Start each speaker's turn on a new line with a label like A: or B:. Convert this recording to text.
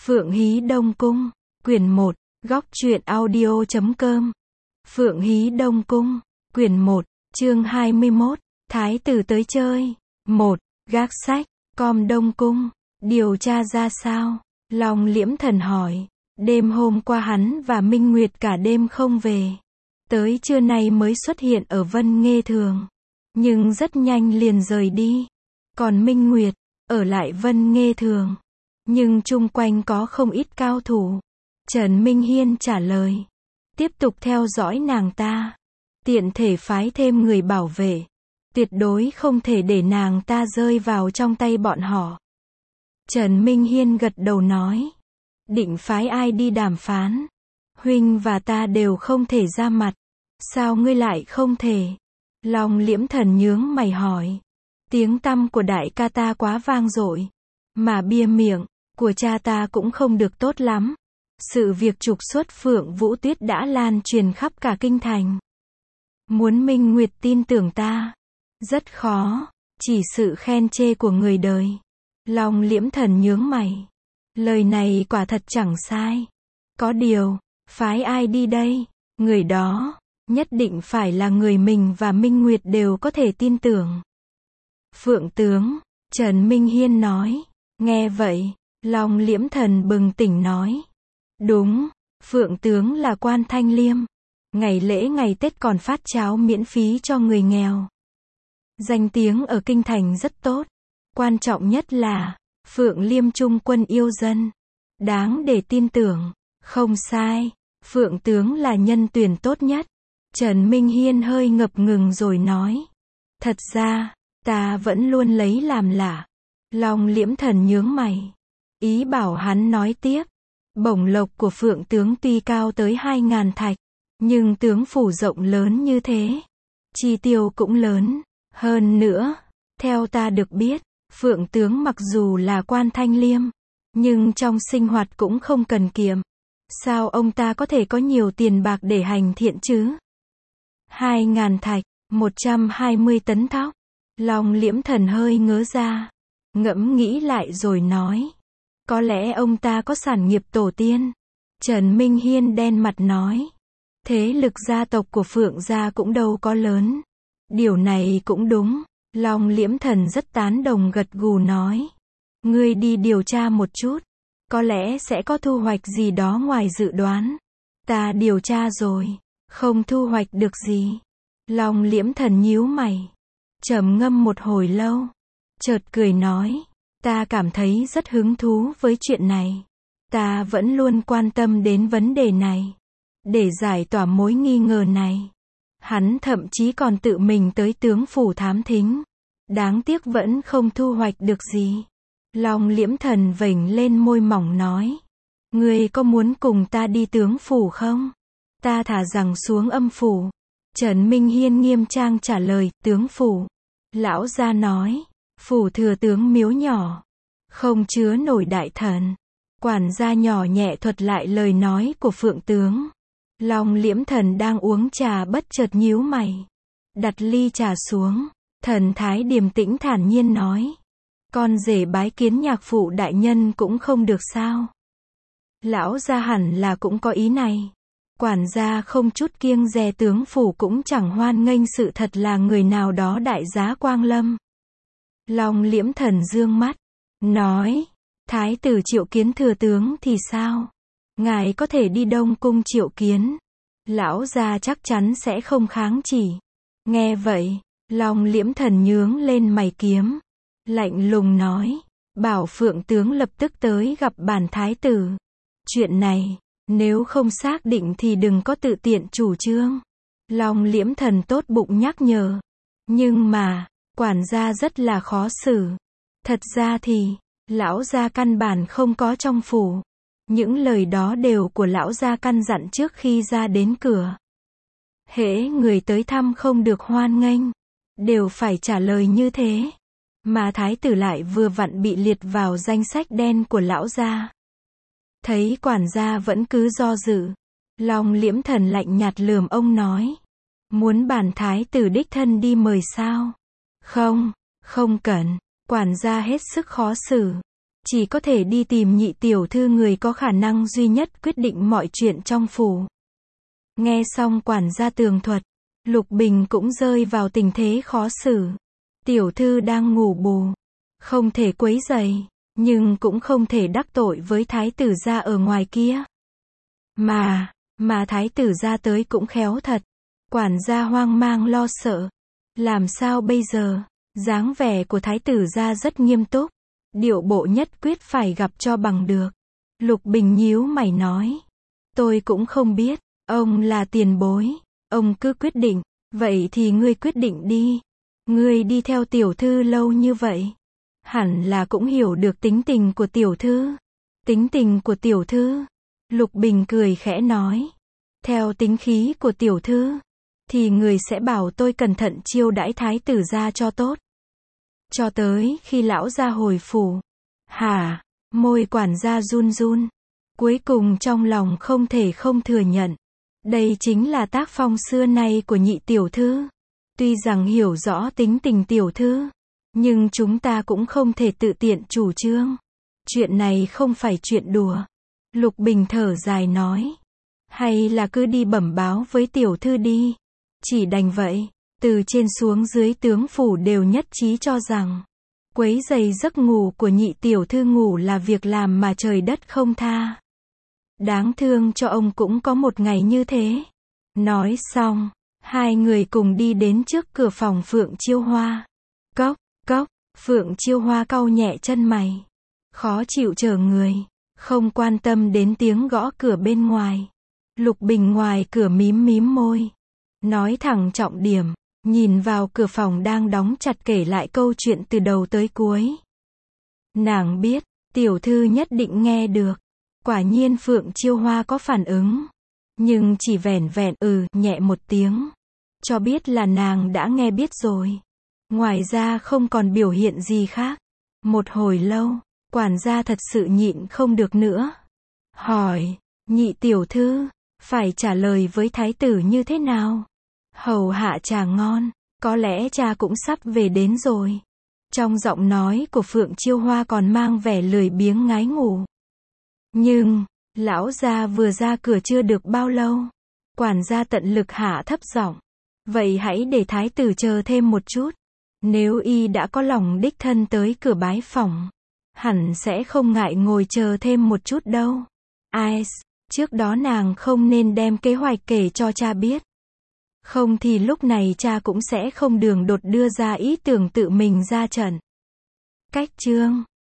A: Phượng Hí Đông Cung, quyển 1, góc truyện audio.com. Phượng Hí Đông Cung, quyển 1, chương 21, Thái tử tới chơi. 1. Gác sách, com Đông Cung, điều tra ra sao? Long Liễm Thần hỏi. Đêm hôm qua hắn và Minh Nguyệt cả đêm không về. Tới trưa nay mới xuất hiện ở Vân Nghê Thường. Nhưng rất nhanh liền rời đi. Còn Minh Nguyệt, ở lại Vân Nghê Thường. Nhưng chung quanh có không ít cao thủ. Trần Minh Hiên trả lời. Tiếp tục theo dõi nàng ta. Tiện thể phái thêm người bảo vệ. Tuyệt đối không thể để nàng ta rơi vào trong tay bọn họ. Trần Minh Hiên gật đầu nói. Định phái ai đi đàm phán? Huynh và ta đều không thể ra mặt. Sao ngươi lại không thể? Long Liễm Thần nhướng mày hỏi. Tiếng tăm của đại ca ta quá vang dội. Mà bia miệng của cha ta cũng không được tốt lắm. Sự việc trục xuất Phượng Vũ Tuyết đã lan truyền khắp cả kinh thành. Muốn Minh Nguyệt tin tưởng ta rất khó, chỉ sự khen chê của người đời. Long Liễm Thần nhướng mày. Lời này quả thật chẳng sai. Có điều, phái ai đi đây? Người đó nhất định phải là người mình và Minh Nguyệt đều có thể tin tưởng. Phượng tướng, Trần Minh Hiên nói. Nghe vậy, Long Liễm Thần bừng tỉnh nói. Đúng, Phượng tướng là Quan Thanh Liêm. Ngày lễ ngày Tết còn phát cháo miễn phí cho người nghèo. Danh tiếng ở kinh thành rất tốt. Quan trọng nhất là, Phượng Liêm trung quân yêu dân. Đáng để tin tưởng. Không sai, Phượng tướng là nhân tuyển tốt nhất. Trần Minh Hiên hơi ngập ngừng rồi nói. Thật ra, ta vẫn luôn lấy làm lạ. Long Liễm Thần nhướng mày. Ý bảo hắn nói tiếp. Bổng lộc của Phượng tướng tuy cao tới 2.000 thạch. Nhưng tướng phủ rộng lớn như thế. Chi tiêu cũng lớn. Hơn nữa, theo ta được biết, Phượng tướng mặc dù là Quan Thanh Liêm. Nhưng trong sinh hoạt cũng không cần kiệm. Sao ông ta có thể có nhiều tiền bạc để hành thiện chứ? 2.000 thạch, 120 tấn thóc. Long Liễm Thần hơi ngớ ra. Ngẫm nghĩ lại rồi nói. Có lẽ ông ta có sản nghiệp tổ tiên. Trần Minh Hiên đen mặt nói. Thế lực gia tộc của Phượng gia cũng đâu có lớn. Điều này cũng đúng. Long Liễm Thần rất tán đồng gật gù nói. Ngươi đi điều tra một chút. Có lẽ sẽ có thu hoạch gì đó ngoài dự đoán. Ta điều tra rồi. Không thu hoạch được gì. Long Liễm Thần nhíu mày. Trầm ngâm một hồi lâu. Chợt cười nói. Ta cảm thấy rất hứng thú với chuyện này. Ta vẫn luôn quan tâm đến vấn đề này. Để giải tỏa mối nghi ngờ này. Hắn thậm chí còn tự mình tới tướng phủ thám thính. Đáng tiếc vẫn không thu hoạch được gì. Long Liễm Thần vểnh lên môi mỏng nói. Ngươi có muốn cùng ta đi tướng phủ không? Ta thả rằng xuống âm phủ. Trần Minh Hiên nghiêm trang trả lời. Tướng phủ. Lão gia nói. Phủ thừa tướng miếu nhỏ. Không chứa nổi đại thần. Quản gia nhỏ nhẹ thuật lại lời nói của Phượng tướng. Long Liễm Thần đang uống trà bất chợt nhíu mày. Đặt ly trà xuống. Thần thái điềm tĩnh thản nhiên nói. Con rể bái kiến nhạc phụ đại nhân cũng không được sao? Lão gia hẳn là cũng có ý này. Quản gia không chút kiêng dè tướng phủ cũng chẳng hoan nghênh sự thật là người nào đó đại giá quang lâm. Long Liễm Thần dương mắt. Nói. Thái tử triệu kiến thừa tướng thì sao? Ngài có thể đi Đông Cung triệu kiến. Lão gia chắc chắn sẽ không kháng chỉ. Nghe vậy, Long Liễm Thần nhướng lên mày kiếm. Lạnh lùng nói. Bảo Phượng tướng lập tức tới gặp bản thái tử. Chuyện này, nếu không xác định thì đừng có tự tiện chủ trương. Long Liễm Thần tốt bụng nhắc nhở. Nhưng mà, quản gia rất là khó xử. Thật ra thì, lão gia căn bản không có trong phủ. Những lời đó đều của lão gia căn dặn trước khi ra đến cửa. Hễ người tới thăm không được hoan nghênh, đều phải trả lời như thế. Mà thái tử lại vừa vặn bị liệt vào danh sách đen của lão gia. Thấy quản gia vẫn cứ do dự. Long Liễm Thần lạnh nhạt lườm ông nói. Muốn bản thái tử đích thân đi mời sao? Không, không cần. Quản gia hết sức khó xử. chỉ có thể đi tìm nhị tiểu thư, người có khả năng duy nhất quyết định mọi chuyện trong phủ. Nghe xong quản gia tường thuật, Lục Bình cũng rơi vào tình thế khó xử. Tiểu thư đang ngủ bù, không thể quấy rầy, nhưng cũng không thể đắc tội với thái tử gia ở ngoài kia. Mà thái tử gia tới cũng khéo thật. Quản gia hoang mang lo sợ. Làm sao bây giờ? Dáng vẻ của thái tử gia rất nghiêm túc. Điệu bộ nhất quyết phải gặp cho bằng được. Lục Bình nhíu mày nói. Tôi cũng không biết, ông là tiền bối. Ông cứ quyết định, vậy thì ngươi quyết định đi. Ngươi đi theo tiểu thư lâu như vậy, hẳn là cũng hiểu được tính tình của tiểu thư. Tính tình của tiểu thư? Lục Bình cười khẽ nói. Theo tính khí của tiểu thư, thì người sẽ bảo tôi cẩn thận chiêu đãi thái tử gia cho tốt. Cho tới khi lão gia hồi phủ. Hả? Môi quản gia run run. Cuối cùng trong lòng không thể không thừa nhận. Đây chính là tác phong xưa nay của nhị tiểu thư. Tuy rằng hiểu rõ tính tình tiểu thư, nhưng chúng ta cũng không thể tự tiện chủ trương. Chuyện này không phải chuyện đùa. Lục Bình thở dài nói. Hay là cứ đi bẩm báo với tiểu thư đi. Chỉ đành vậy. Từ trên xuống dưới tướng phủ đều nhất trí cho rằng quấy rầy giấc ngủ của nhị tiểu thư ngủ là việc làm mà trời đất không tha. Đáng thương cho ông cũng có một ngày như thế. Nói xong, hai người cùng đi đến trước cửa phòng Phượng Chiêu Hoa. Cốc, cốc, Phượng Chiêu Hoa cau nhẹ chân mày. Khó chịu chờ người, không quan tâm đến tiếng gõ cửa bên ngoài. Lục Bình ngoài cửa mím mím môi. Nói thẳng trọng điểm, nhìn vào cửa phòng đang đóng chặt kể lại câu chuyện từ đầu tới cuối. Nàng biết, tiểu thư nhất định nghe được. Quả nhiên Phượng Chiêu Hoa có phản ứng. Nhưng chỉ vẻn vẹn nhẹ một tiếng. Cho biết là nàng đã nghe biết rồi. Ngoài ra không còn biểu hiện gì khác. Một hồi lâu, quản gia thật sự nhịn không được nữa. Hỏi, nhị tiểu thư, phải trả lời với thái tử như thế nào? Hầu hạ trà ngon, có lẽ cha cũng sắp về đến rồi. Trong giọng nói của Phượng Chiêu Hoa còn mang vẻ lười biếng ngái ngủ. Nhưng, lão gia vừa ra cửa chưa được bao lâu. Quản gia tận lực hạ thấp giọng. Vậy hãy để thái tử chờ thêm một chút. Nếu y đã có lòng đích thân tới cửa bái phỏng, hẳn sẽ không ngại ngồi chờ thêm một chút đâu. Ai, trước đó nàng không nên đem kế hoạch kể cho cha biết. Không thì lúc này cha cũng sẽ không đường đột đưa ra ý tưởng tự mình ra trận. Cách chương